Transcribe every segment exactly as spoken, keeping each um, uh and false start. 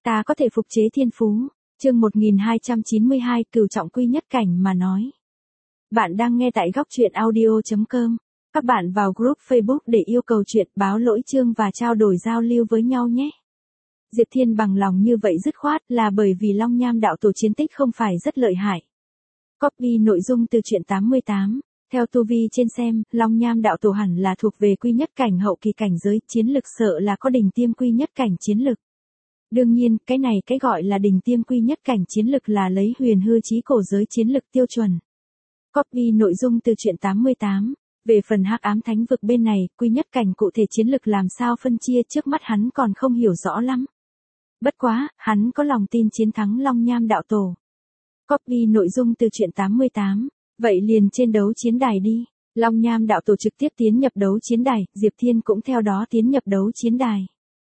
Ta có thể phục chế thiên phú. Chương một nghìn hai trăm chín mươi hai, cửu trọng quy nhất cảnh mà nói. Bạn đang nghe tại góc truyện audio chấm com. Các bạn vào group Facebook để yêu cầu chuyện, báo lỗi chương và trao đổi giao lưu với nhau nhé. Diệp Thiên bằng lòng như vậy dứt khoát là bởi vì Long Nham đạo tổ chiến tích không phải rất lợi hại. Copy nội dung từ truyện tám mươi tám. Theo tu vi trên xem, Long Nham đạo tổ hẳn là thuộc về quy nhất cảnh hậu kỳ cảnh giới, chiến lực sợ là có đỉnh tiêm quy nhất cảnh chiến lực. Đương nhiên, cái này cái gọi là đỉnh tiêm quy nhất cảnh chiến lực là lấy huyền hư chí cổ giới chiến lực tiêu chuẩn. Copy nội dung từ truyện tám mươi tám. Về phần hắc ám thánh vực bên này, quy nhất cảnh cụ thể chiến lực làm sao phân chia trước mắt hắn còn không hiểu rõ lắm. Bất quá, hắn có lòng tin chiến thắng Long Nham đạo tổ. Copy nội dung từ truyện tám mươi tám. Vậy liền trên đấu chiến đài đi. Long Nham đạo tổ trực tiếp tiến nhập đấu chiến đài, Diệp Thiên cũng theo đó tiến nhập đấu chiến đài.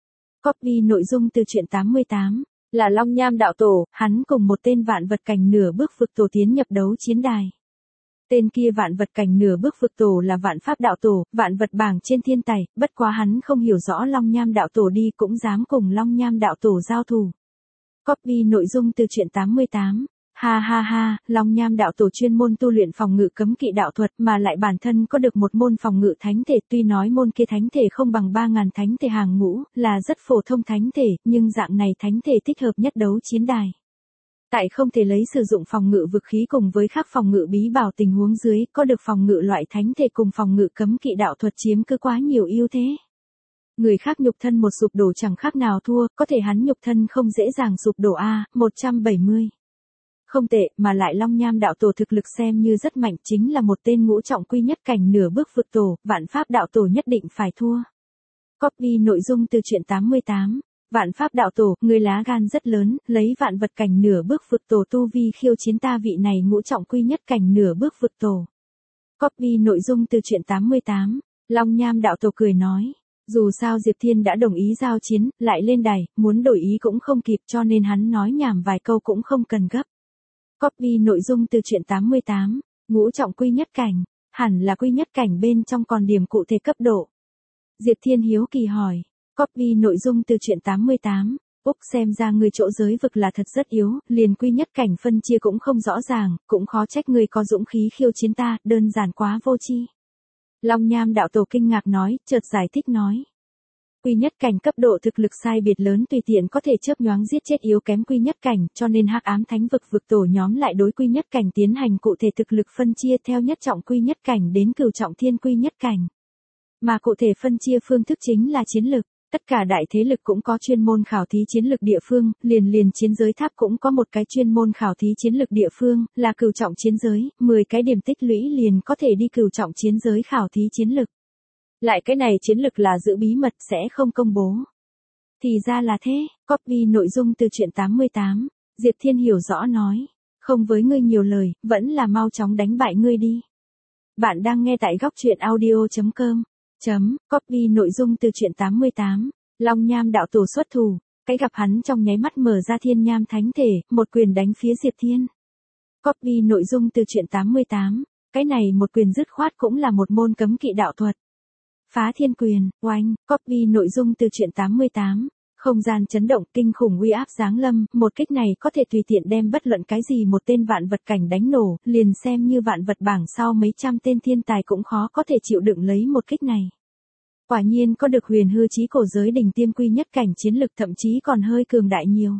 Copy nội dung từ truyện tám mươi tám. Là Long Nham đạo tổ, hắn cùng một tên vạn vật cảnh nửa bước vực tổ tiến nhập đấu chiến đài. Tên kia vạn vật cảnh nửa bước vực tổ là vạn pháp đạo tổ, vạn vật bảng trên thiên tài, bất quá hắn không hiểu rõ Long Nham đạo tổ đi cũng dám cùng Long Nham đạo tổ giao thủ. Copy nội dung từ truyện tám mươi tám. Ha ha ha, Long Nham đạo tổ chuyên môn tu luyện phòng ngự cấm kỵ đạo thuật mà lại bản thân có được một môn phòng ngự thánh thể, tuy nói môn kia thánh thể không bằng ba ngàn thánh thể hàng ngũ, là rất phổ thông thánh thể, nhưng dạng này thánh thể thích hợp nhất đấu chiến đài. Tại không thể lấy sử dụng phòng ngự vực khí cùng với khác phòng ngự bí bảo tình huống dưới, có được phòng ngự loại thánh thể cùng phòng ngự cấm kỵ đạo thuật chiếm cứ quá nhiều ưu thế. Người khác nhục thân một sụp đổ chẳng khác nào thua, có thể hắn nhục thân không dễ dàng sụp đổ a, một trăm bảy mươi. Không tệ, mà lại Long Nham đạo tổ thực lực xem như rất mạnh, chính là một tên ngũ trọng quy nhất cảnh nửa bước vực tổ, vạn pháp đạo tổ nhất định phải thua. Copy nội dung từ truyện tám mươi tám. Vạn pháp đạo tổ, người lá gan rất lớn, lấy vạn vật cảnh nửa bước vực tổ tu vi khiêu chiến ta vị này ngũ trọng quy nhất cảnh nửa bước vực tổ. Copy nội dung từ truyện tám mươi tám. Long Nham đạo tổ cười nói. Dù sao Diệp Thiên đã đồng ý giao chiến, lại lên đài, muốn đổi ý cũng không kịp cho nên hắn nói nhảm vài câu cũng không cần gấp. Copy nội dung từ truyện tám mươi tám. Ngũ trọng quy nhất cảnh, hẳn là quy nhất cảnh bên trong còn điểm cụ thể cấp độ. Diệp Thiên hiếu kỳ hỏi. Copy nội dung từ truyện tám mươi tám. Úc xem ra người chỗ giới vực là thật rất yếu, liền quy nhất cảnh phân chia cũng không rõ ràng, cũng khó trách người có dũng khí khiêu chiến ta, đơn giản quá vô tri. Long Nham đạo tổ kinh ngạc nói, chợt giải thích nói. Quy nhất cảnh cấp độ thực lực sai biệt lớn tùy tiện có thể chớp nhoáng giết chết yếu kém quy nhất cảnh, cho nên hắc ám thánh vực vực tổ nhóm lại đối quy nhất cảnh tiến hành cụ thể thực lực phân chia theo nhất trọng quy nhất cảnh đến cửu trọng thiên quy nhất cảnh. Mà cụ thể phân chia phương thức chính là chiến lực. Tất cả đại thế lực cũng có chuyên môn khảo thí chiến lực địa phương, liền liền chiến giới tháp cũng có một cái chuyên môn khảo thí chiến lực địa phương, là cửu trọng chiến giới, mười cái điểm tích lũy liền có thể đi cửu trọng chiến giới khảo thí chiến lực. Lại cái này chiến lực là giữ bí mật sẽ không công bố. Thì ra là thế, copy nội dung từ truyện tám mươi tám, Diệp Thiên hiểu rõ nói, không với ngươi nhiều lời, vẫn là mau chóng đánh bại ngươi đi. Bạn đang nghe tại góc truyện audio chấm com. Chấm, copy nội dung từ truyện tám mươi tám. Long Nham đạo tổ xuất thủ, cái gặp hắn trong nháy mắt mở ra thiên nham thánh thể, một quyền đánh phía Diệp Thiên. Copy nội dung từ truyện tám mươi tám. Cái này một quyền dứt khoát cũng là một môn cấm kỵ đạo thuật. Phá thiên quyền, oanh, copy nội dung từ truyện tám mươi tám. Không gian chấn động kinh khủng uy áp giáng lâm, một kích này có thể tùy tiện đem bất luận cái gì một tên vạn vật cảnh đánh nổ, liền xem như vạn vật bảng sau mấy trăm tên thiên tài cũng khó có thể chịu đựng lấy một kích này. Quả nhiên có được huyền hư chí cổ giới đỉnh tiêm quy nhất cảnh chiến lực thậm chí còn hơi cường đại nhiều.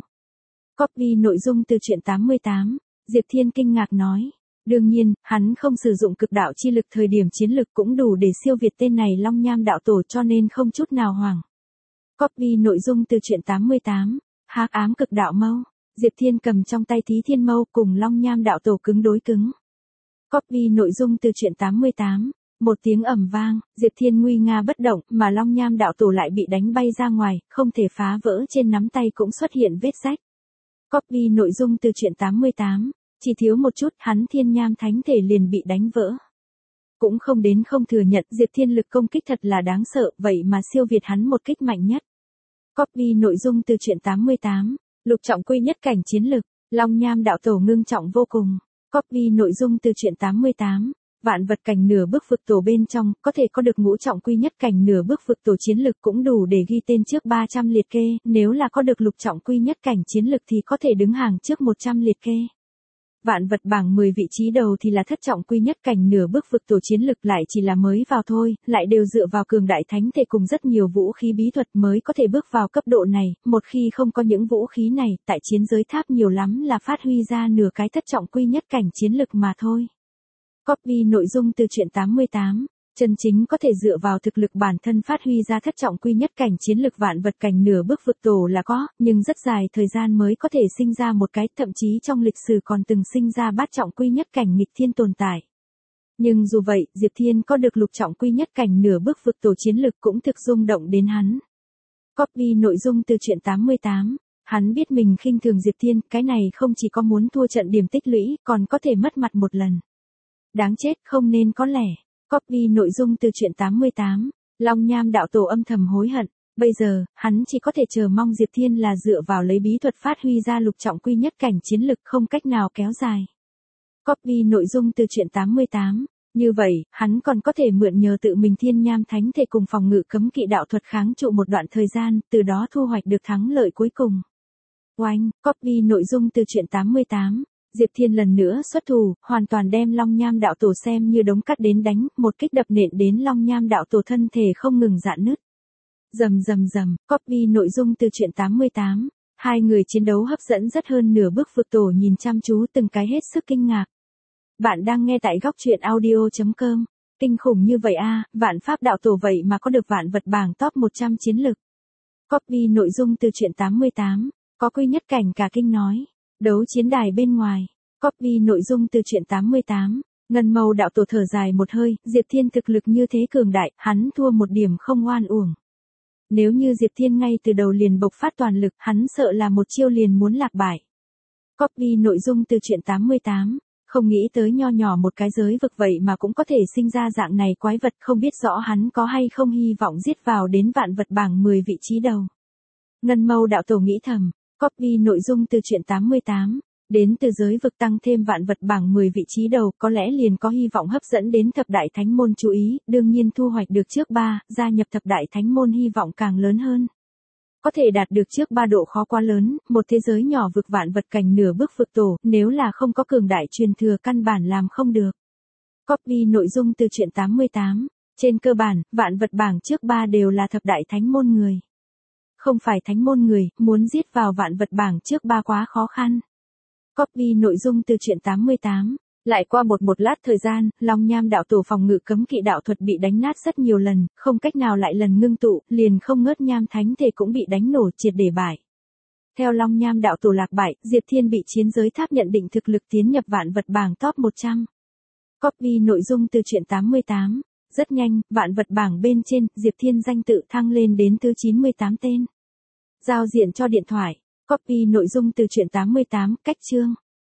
Copy nội dung từ truyện tám mươi tám, Diệp Thiên kinh ngạc nói. Đương nhiên, hắn không sử dụng cực đạo chi lực thời điểm chiến lực cũng đủ để siêu việt tên này Long Nham đạo tổ cho nên không chút nào hoảng. Copy nội dung từ truyện tám mươi tám, hắc ám cực đạo mâu, Diệp Thiên cầm trong tay Thí Thiên Mâu cùng Long Nham đạo tổ cứng đối cứng. Copy nội dung từ truyện tám mươi tám, một tiếng ầm vang, Diệp Thiên nguy nga bất động, mà Long Nham đạo tổ lại bị đánh bay ra ngoài, không thể phá vỡ trên nắm tay cũng xuất hiện vết rách. Copy nội dung từ truyện tám mươi tám, chỉ thiếu một chút, hắn thiên nham thánh thể liền bị đánh vỡ. Cũng không đến không thừa nhận Diệp Thiên lực công kích thật là đáng sợ, vậy mà siêu việt hắn một kích mạnh nhất. Copy nội dung từ truyện tám mươi tám, lục trọng quy nhất cảnh chiến lực, Long Nham đạo tổ ngưng trọng vô cùng. Copy nội dung từ truyện tám mươi tám, Vạn vật cảnh nửa bước vực tổ bên trong, có thể có được ngũ trọng quy nhất cảnh nửa bước vực tổ chiến lực cũng đủ để ghi tên trước ba trăm liệt kê, nếu là có được lục trọng quy nhất cảnh chiến lực thì có thể đứng hàng trước một trăm liệt kê. Vạn vật bảng mười vị trí đầu thì là thất trọng quy nhất cảnh nửa bước vực tổ chiến lực lại chỉ là mới vào thôi, lại đều dựa vào cường đại thánh thể cùng rất nhiều vũ khí bí thuật mới có thể bước vào cấp độ này, một khi không có những vũ khí này, tại chiến giới tháp nhiều lắm là phát huy ra nửa cái thất trọng quy nhất cảnh chiến lực mà thôi. Copy nội dung từ truyện tám mươi tám. Chân chính có thể dựa vào thực lực bản thân phát huy ra thất trọng quy nhất cảnh chiến lực vạn vật cảnh nửa bước vực tổ là có, nhưng rất dài thời gian mới có thể sinh ra một cái, thậm chí trong lịch sử còn từng sinh ra bát trọng quy nhất cảnh nghịch thiên tồn tại. Nhưng dù vậy, Diệp Thiên có được lục trọng quy nhất cảnh nửa bước vực tổ chiến lực cũng thực rung động đến hắn. Copy nội dung từ truyện tám mươi tám. Hắn biết mình khinh thường Diệp Thiên, cái này không chỉ có muốn thua trận điểm tích lũy, còn có thể mất mặt một lần. Đáng chết, không nên có lẽ. Copy nội dung từ truyện tám mươi tám. Long Nham đạo tổ âm thầm hối hận, bây giờ, hắn chỉ có thể chờ mong Diệp Thiên là dựa vào lấy bí thuật phát huy ra lục trọng quy nhất cảnh chiến lực không cách nào kéo dài. Copy nội dung từ truyện tám mươi tám. Như vậy, hắn còn có thể mượn nhờ tự mình thiên nham thánh thể cùng phòng ngự cấm kỵ đạo thuật kháng trụ một đoạn thời gian, từ đó thu hoạch được thắng lợi cuối cùng. Oanh, copy nội dung từ truyện tám mươi tám. Diệp Thiên lần nữa xuất thủ, hoàn toàn đem Long Nham đạo tổ xem như đống cát đến đánh, một kích đập nện đến Long Nham đạo tổ thân thể không ngừng rạn nứt. Rầm rầm rầm, copy nội dung từ truyện tám mươi tám. Hai người chiến đấu hấp dẫn rất hơn nửa bước vực tổ nhìn chăm chú từng cái hết sức kinh ngạc. Bạn đang nghe tại góc truyện audio chấm com. Kinh khủng như vậy a, vạn pháp đạo tổ vậy mà có được vạn vật bảng top một trăm chiến lực. Copy nội dung từ truyện tám mươi tám. Có quy nhất cảnh cả kinh nói. Đấu chiến đài bên ngoài. Copy nội dung từ truyện tám mươi tám. Ngân Mâu đạo tổ thở dài một hơi, Diệp Thiên thực lực như thế cường đại, hắn thua một điểm không oan uổng. Nếu như Diệp Thiên ngay từ đầu liền bộc phát toàn lực, hắn sợ là một chiêu liền muốn lạc bại. Copy nội dung từ truyện tám mươi tám. Không nghĩ tới nho nhỏ một cái giới vực vậy mà cũng có thể sinh ra dạng này quái vật, không biết rõ hắn có hay không hy vọng giết vào đến vạn vật bảng mười vị trí đầu. Ngân Mâu đạo tổ nghĩ thầm. Copy nội dung từ truyện tám mươi tám. Đến từ giới vực tăng thêm vạn vật bảng mười vị trí đầu có lẽ liền có hy vọng hấp dẫn đến thập đại thánh môn chú ý, đương nhiên thu hoạch được trước ba, gia nhập thập đại thánh môn hy vọng càng lớn hơn. Có thể đạt được trước ba độ khó quá lớn, một thế giới nhỏ vực vạn vật cảnh nửa bước vực tổ, nếu là không có cường đại truyền thừa căn bản làm không được. Copy nội dung từ truyện tám mươi tám. Trên cơ bản, vạn vật bảng trước ba đều là thập đại thánh môn người. Không phải thánh môn người, muốn giết vào vạn vật bảng trước ba quá khó khăn. Copy nội dung từ truyện tám mươi tám. Lại qua một một lát thời gian, Long Nham đạo tổ phòng ngự cấm kỵ đạo thuật bị đánh nát rất nhiều lần, không cách nào lại lần ngưng tụ, liền không ngớt nham thánh thể cũng bị đánh nổ triệt để bại. Theo Long Nham đạo tổ lạc bại, Diệp Thiên bị chiến giới tháp nhận định thực lực tiến nhập vạn vật bảng top một trăm. Copy nội dung từ truyện tám mươi tám. Rất nhanh, vạn vật bảng bên trên, Diệp Thiên danh tự thăng lên đến thứ chín mươi tám tên. Giao diện cho điện thoại. Copy nội dung từ truyện tám mươi tám, cách chương.